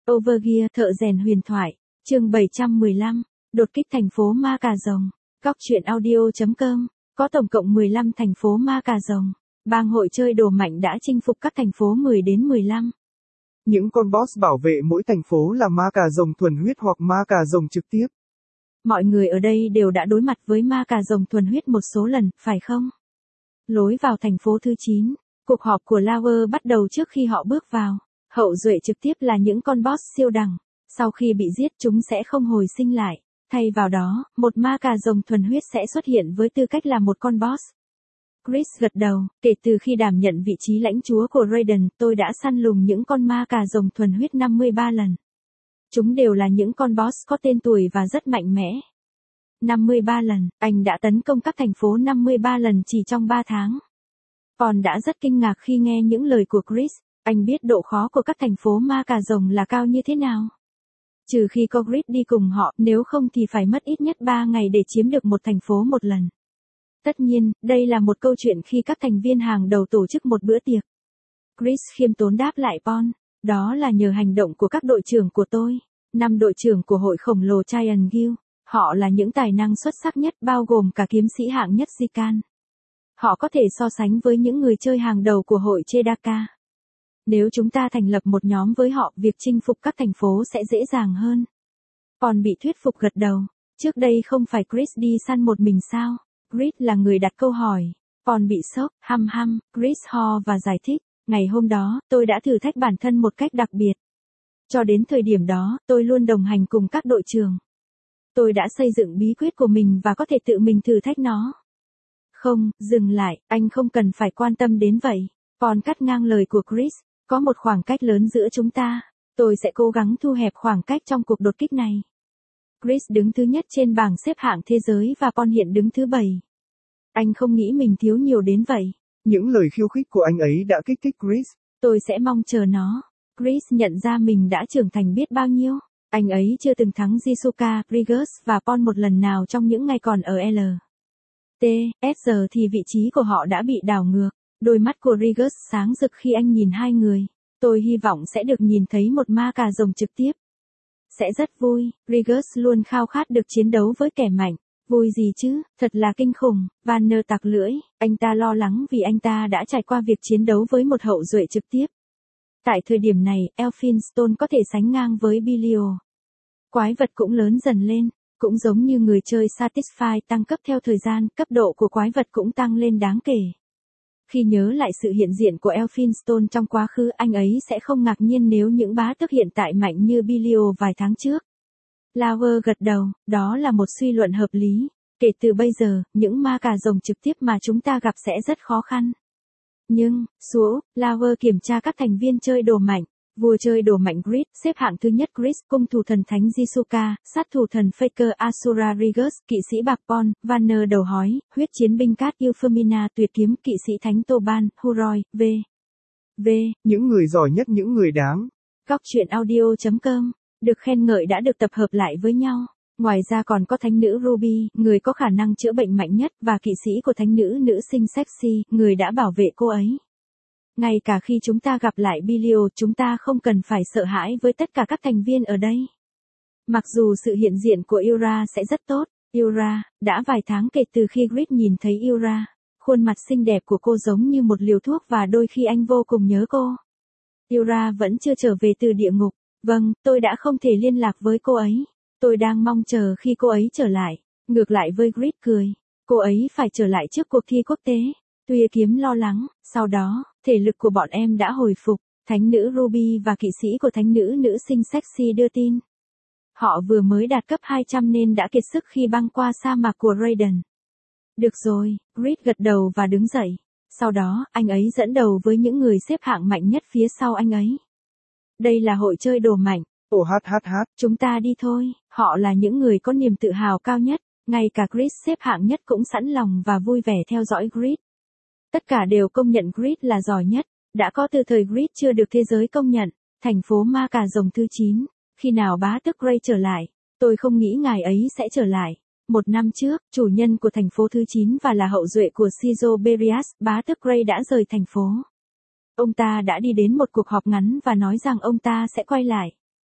Overgear thợ rèn huyền thoại, chương 715, đột kích thành phố Ma Cà Rồng. Góc truyện audio.com, có tổng cộng 15 thành phố Ma Cà Rồng. Bang hội chơi đồ mạnh đã chinh phục các thành phố 10 đến 15. Những con boss bảo vệ mỗi thành phố là Ma Cà Rồng thuần huyết hoặc Ma Cà Rồng trực tiếp. Mọi người ở đây đều đã đối mặt với Ma Cà Rồng thuần huyết một số lần, phải không? Lối vào thành phố thứ 9, cuộc họp của Lauer bắt đầu trước khi họ bước vào. Hậu duệ trực tiếp là những con boss siêu đẳng. Sau khi bị giết chúng sẽ không hồi sinh lại. Thay vào đó, một Ma Cà Rồng thuần huyết sẽ xuất hiện với tư cách là một con boss. Chris gật đầu, kể từ khi đảm nhận vị trí lãnh chúa của Raiden, tôi đã săn lùng những con Ma Cà Rồng thuần huyết 53 lần. Chúng đều là những con boss có tên tuổi và rất mạnh mẽ. 53 lần, anh đã tấn công các thành phố 53 lần chỉ trong 3 tháng. Còn đã rất kinh ngạc khi nghe những lời của Chris, anh biết độ khó của các thành phố Ma Cà Rồng là cao như thế nào. Trừ khi có Chris đi cùng họ, nếu không thì phải mất ít nhất 3 ngày để chiếm được một thành phố một lần. Tất nhiên, đây là một câu chuyện khi các thành viên hàng đầu tổ chức một bữa tiệc. Chris khiêm tốn đáp lại Paul, đó là nhờ hành động của các đội trưởng của tôi. 5 đội trưởng của hội khổng lồ Giant Guild, họ là những tài năng xuất sắc nhất bao gồm cả kiếm sĩ hạng nhất Zikan. Họ có thể so sánh với những người chơi hàng đầu của hội Chedaka. Nếu chúng ta thành lập một nhóm với họ, việc chinh phục các thành phố sẽ dễ dàng hơn. Còn bị thuyết phục gật đầu, trước đây không phải Chris đi săn một mình sao? Chris là người đặt câu hỏi. Còn bị sốc, Chris ho và giải thích, ngày hôm đó, tôi đã thử thách bản thân một cách đặc biệt. Cho đến thời điểm đó, tôi luôn đồng hành cùng các đội trưởng. Tôi đã xây dựng bí quyết của mình và có thể tự mình thử thách nó. Không, dừng lại, anh không cần phải quan tâm đến vậy. Còn cắt ngang lời của Chris, có một khoảng cách lớn giữa chúng ta. Tôi sẽ cố gắng thu hẹp khoảng cách trong cuộc đột kích này. Chris đứng thứ nhất trên bảng xếp hạng thế giới và Paul hiện đứng thứ 7. Anh không nghĩ mình thiếu nhiều đến vậy. Những lời khiêu khích của anh ấy đã kích thích Chris. Tôi sẽ mong chờ nó. Chris nhận ra mình đã trưởng thành biết bao nhiêu. Anh ấy chưa từng thắng Jisuka, Rigus và Paul một lần nào trong những ngày còn ở L. T. S giờ thì vị trí của họ đã bị đảo ngược. Đôi mắt của Rigus sáng rực khi anh nhìn hai người. Tôi hy vọng sẽ được nhìn thấy một Ma Cà Rồng trực tiếp. Sẽ rất vui, Rigus luôn khao khát được chiến đấu với kẻ mạnh. Vui gì chứ, thật là kinh khủng. Vanner tặc lưỡi, anh ta lo lắng vì anh ta đã trải qua việc chiến đấu với một hậu duệ trực tiếp. Tại thời điểm này, Elphinstone có thể sánh ngang với Belial. Quái vật cũng lớn dần lên, cũng giống như người chơi Satisfy tăng cấp theo thời gian, cấp độ của quái vật cũng tăng lên đáng kể. Khi nhớ lại sự hiện diện của Elphinstone trong quá khứ, anh ấy sẽ không ngạc nhiên nếu những bá tước hiện tại mạnh như Belial vài tháng trước. Lauer gật đầu, đó là một suy luận hợp lý. Kể từ bây giờ, những Ma Cà Rồng trực tiếp mà chúng ta gặp sẽ rất khó khăn. Nhưng, Lauer kiểm tra các thành viên chơi đồ mạnh. Vua chơi đồ mạnh Grid, xếp hạng thứ nhất Chris, cung thủ thần thánh Jisuka, sát thủ thần Faker Asura Rigus, kỵ sĩ bạc Paul, Vanner đầu hói, huyết chiến binh cát Euphemina tuyệt kiếm, kỵ sĩ thánh Toban, Huroi, v. Những người giỏi nhất, những người đáng. Góc truyện audio.com, được khen ngợi đã được tập hợp lại với nhau. Ngoài ra còn có thánh nữ Ruby, người có khả năng chữa bệnh mạnh nhất, và kỵ sĩ của thánh nữ sinh sexy, người đã bảo vệ cô ấy. Ngay cả khi chúng ta gặp lại Belial, chúng ta không cần phải sợ hãi với tất cả các thành viên ở đây. Mặc dù sự hiện diện của Yura sẽ rất tốt, Yura, đã vài tháng kể từ khi Grid nhìn thấy Yura, khuôn mặt xinh đẹp của cô giống như một liều thuốc và đôi khi anh vô cùng nhớ cô. Yura vẫn chưa trở về từ địa ngục, vâng, tôi đã không thể liên lạc với cô ấy. Tôi đang mong chờ khi cô ấy trở lại. Ngược lại với Grid cười, cô ấy phải trở lại trước cuộc thi quốc tế. Tuy kiếm lo lắng, sau đó, thể lực của bọn em đã hồi phục, thánh nữ Ruby và kỵ sĩ của thánh nữ sinh sexy đưa tin. Họ vừa mới đạt cấp 200 nên đã kiệt sức khi băng qua sa mạc của Raiden. Được rồi, Grid gật đầu và đứng dậy. Sau đó, anh ấy dẫn đầu với những người xếp hạng mạnh nhất phía sau anh ấy. Đây là hội chơi đồ mạnh. Chúng ta đi thôi, họ là những người có niềm tự hào cao nhất, ngay cả Grid xếp hạng nhất cũng sẵn lòng và vui vẻ theo dõi Grid. Tất cả đều công nhận Grid là giỏi nhất, đã có từ thời Grid chưa được thế giới công nhận. Thành phố Ma Cà Rồng thứ 9, khi nào bá tước Gray trở lại, tôi không nghĩ ngài ấy sẽ trở lại. 1 năm trước, chủ nhân của thành phố thứ 9 và là hậu duệ của Sizo Berias, bá tước Gray đã rời thành phố. Ông ta đã đi đến một cuộc họp ngắn và nói rằng ông ta sẽ quay lại.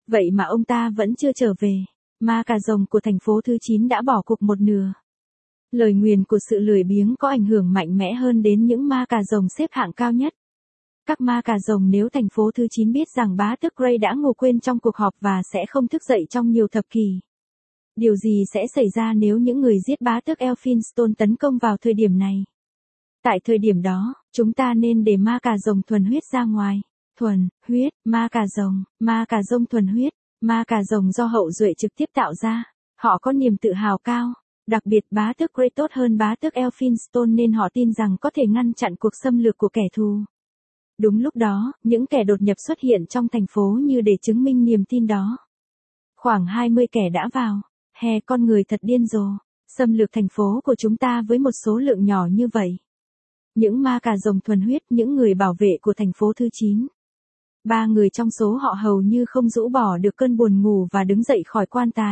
Vậy mà ông ta vẫn chưa trở về. Ma cà rồng của thành phố thứ 9 đã bỏ cuộc một nửa. Lời nguyền của sự lười biếng có ảnh hưởng mạnh mẽ hơn đến những ma cà rồng xếp hạng cao nhất. Các ma cà rồng nếu thành phố thứ 9 biết rằng bá tước Grey đã ngủ quên trong cuộc họp và sẽ không thức dậy trong nhiều thập kỷ. Điều gì sẽ xảy ra nếu những người giết bá tước Elphinstone tấn công vào thời điểm này? Tại thời điểm đó, chúng ta nên để ma cà rồng thuần huyết ra ngoài. Thuần huyết, ma cà rồng thuần huyết, ma cà rồng do hậu duệ trực tiếp tạo ra. Họ có niềm tự hào cao. Đặc biệt bá tước Grey tốt hơn bá tước Elphinstone nên họ tin rằng có thể ngăn chặn cuộc xâm lược của kẻ thù. Đúng lúc đó, những kẻ đột nhập xuất hiện trong thành phố như để chứng minh niềm tin đó. Khoảng 20 kẻ đã vào. Con người thật điên rồ. Xâm lược thành phố của chúng ta với một số lượng nhỏ như vậy. Những ma cà rồng thuần huyết, những người bảo vệ của thành phố thứ 9. 3 người trong số họ hầu như không rũ bỏ được cơn buồn ngủ và đứng dậy khỏi quan tài.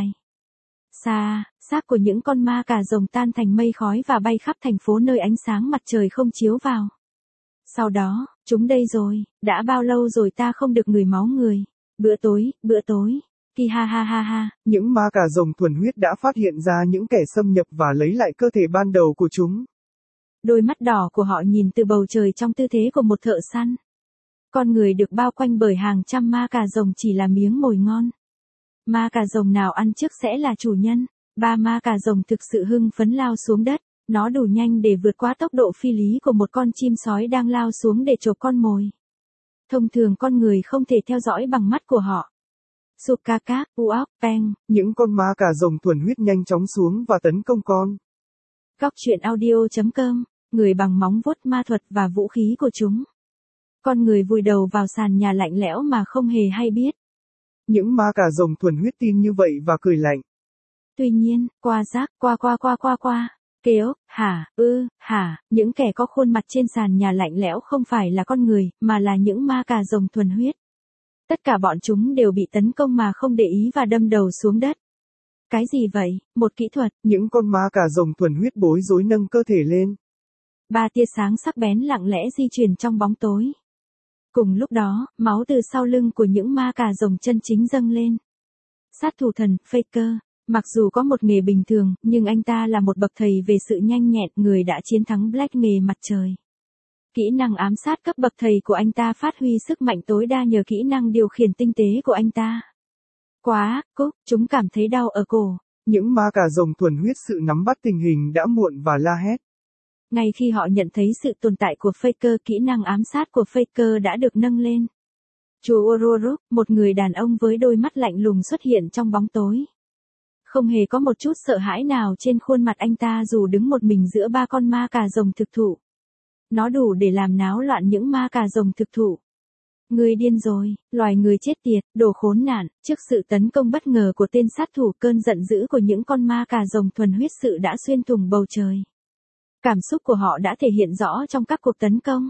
Xa, xác của những con ma cà rồng tan thành mây khói và bay khắp thành phố nơi ánh sáng mặt trời không chiếu vào. Sau đó, chúng đây rồi, đã bao lâu rồi ta không được ngửi máu người. Bữa tối. Ki ha ha ha ha. Những ma cà rồng thuần huyết đã phát hiện ra những kẻ xâm nhập và lấy lại cơ thể ban đầu của chúng. Đôi mắt đỏ của họ nhìn từ bầu trời trong tư thế của một thợ săn. Con người được bao quanh bởi hàng trăm ma cà rồng chỉ là miếng mồi ngon. Ma cà rồng nào ăn trước sẽ là chủ nhân. 3 ma cà rồng thực sự hưng phấn lao xuống đất. Nó đủ nhanh để vượt qua tốc độ phi lý của một con chim sói đang lao xuống để chộp con mồi. Thông thường con người không thể theo dõi bằng mắt của họ. Sukakak, Uok, Peng. Những con ma cà rồng thuần huyết nhanh chóng xuống và tấn công con. Góc truyện audio.com. Người bằng móng vuốt ma thuật và vũ khí của chúng. Con người vùi đầu vào sàn nhà lạnh lẽo mà không hề hay biết. Những ma cà rồng thuần huyết tin như vậy và cười lạnh. Tuy nhiên, qua rác, qua. Kêu, những kẻ có khuôn mặt trên sàn nhà lạnh lẽo không phải là con người, mà là những ma cà rồng thuần huyết. Tất cả bọn chúng đều bị tấn công mà không để ý và đâm đầu xuống đất. Cái gì vậy? Một kỹ thuật. Những con ma cà rồng thuần huyết bối rối nâng cơ thể lên. 3 tia sáng sắc bén lặng lẽ di chuyển trong bóng tối. Cùng lúc đó, máu từ sau lưng của những ma cà rồng chân chính dâng lên. Sát thủ thần, Faker. Mặc dù có một nghề bình thường, nhưng anh ta là một bậc thầy về sự nhanh nhẹn, người đã chiến thắng Black nghề mặt trời. Kỹ năng ám sát cấp bậc thầy của anh ta phát huy sức mạnh tối đa nhờ kỹ năng điều khiển tinh tế của anh ta. Chúng cảm thấy đau ở cổ. Những ma cà rồng thuần huyết sự nắm bắt tình hình đã muộn và la hét. Ngay khi họ nhận thấy sự tồn tại của Faker, kỹ năng ám sát của Faker đã được nâng lên. Chú Ororok, một người đàn ông với đôi mắt lạnh lùng xuất hiện trong bóng tối. Không hề có một chút sợ hãi nào trên khuôn mặt anh ta dù đứng một mình giữa 3 con ma cà rồng thực thụ. Nó đủ để làm náo loạn những ma cà rồng thực thụ. Người điên rồi, loài người chết tiệt, đồ khốn nạn. Trước sự tấn công bất ngờ của tên sát thủ, cơn giận dữ của những con ma cà rồng thuần huyết sự đã xuyên thủng bầu trời. Cảm xúc của họ đã thể hiện rõ trong các cuộc tấn công.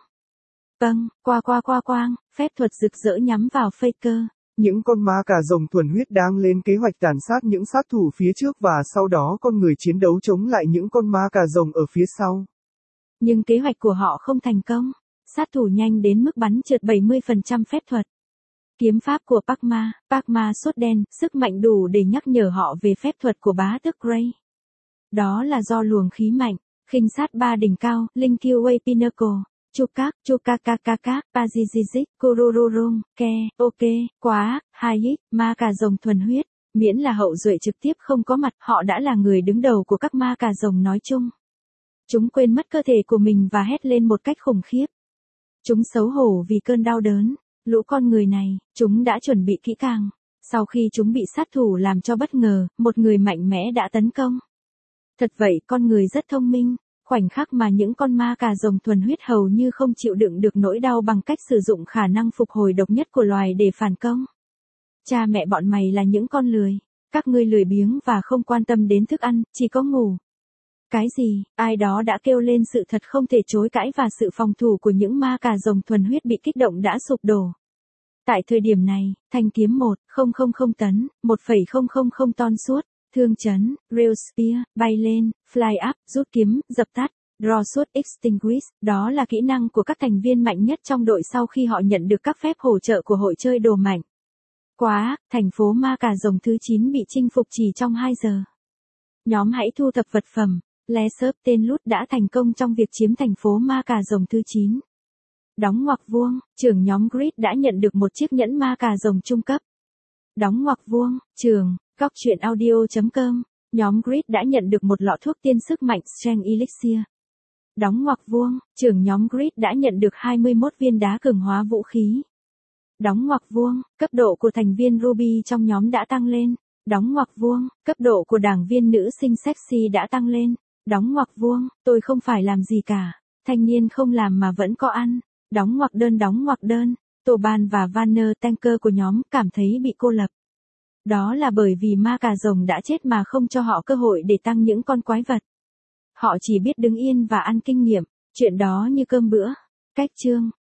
Quang, phép thuật rực rỡ nhắm vào Faker. Những con ma cà rồng thuần huyết đang lên kế hoạch tàn sát những sát thủ phía trước và sau đó con người chiến đấu chống lại những con ma cà rồng ở phía sau. Nhưng kế hoạch của họ không thành công. Sát thủ nhanh đến mức bắn trượt 70% phép thuật. Kiếm pháp của Pakma sốt đen, sức mạnh đủ để nhắc nhở họ về phép thuật của bá tước Grey. Đó là do luồng khí mạnh, khinh sát 3 đỉnh cao, Linh Kiwei Pinnacle. Chukakakakakak, Pazizizik, Kurururung, Quá, Hayik, ma cà rồng thuần huyết, miễn là hậu duệ trực tiếp không có mặt, họ đã là người đứng đầu của các ma cà rồng nói chung. Chúng quên mất cơ thể của mình và hét lên một cách khủng khiếp. Chúng xấu hổ vì cơn đau đớn. Lũ con người này, chúng đã chuẩn bị kỹ càng. Sau khi chúng bị sát thủ làm cho bất ngờ, một người mạnh mẽ đã tấn công. Thật vậy, con người rất thông minh. Khoảnh khắc mà những con ma cà rồng thuần huyết hầu như không chịu đựng được nỗi đau bằng cách sử dụng khả năng phục hồi độc nhất của loài để phản công. Cha mẹ bọn mày là những con lười. Các ngươi lười biếng và không quan tâm đến thức ăn, chỉ có ngủ. Cái gì? Ai đó đã kêu lên sự thật không thể chối cãi và sự phòng thủ của những ma cà rồng thuần huyết bị kích động đã sụp đổ. Tại thời điểm này, thanh kiếm 1,000 tấn, 1,000 ton suốt, thương chấn, rail spear, bay lên, fly up, rút kiếm, dập tắt, draw suốt extinguish, đó là kỹ năng của các thành viên mạnh nhất trong đội sau khi họ nhận được các phép hỗ trợ của hội chơi đồ mạnh. Quá, thành phố ma cà rồng thứ 9 bị chinh phục chỉ trong 2 giờ. Nhóm hãy thu thập vật phẩm. Lesub tên Lút đã thành công trong việc chiếm thành phố ma cà rồng thứ 9. Đóng ngoặc vuông, trưởng nhóm Grid đã nhận được một chiếc nhẫn ma cà rồng trung cấp. Đóng ngoặc vuông, trường, góc truyện audio.com, nhóm Grid đã nhận được một lọ thuốc tiên sức mạnh Strength Elixir. Đóng ngoặc vuông, trưởng nhóm Grid đã nhận được 21 viên đá cường hóa vũ khí. Đóng ngoặc vuông, cấp độ của thành viên Ruby trong nhóm đã tăng lên. Đóng ngoặc vuông, cấp độ của đảng viên nữ sinh sexy đã tăng lên. Đóng ngoặc vuông, tôi không phải làm gì cả. Thanh niên không làm mà vẫn có ăn. Đóng ngoặc đơn, Toban và Vanner Tanker của nhóm cảm thấy bị cô lập. Đó là bởi vì ma cà rồng đã chết mà không cho họ cơ hội để tăng những con quái vật. Họ chỉ biết đứng yên và ăn kinh nghiệm, chuyện đó như cơm bữa. Cách chương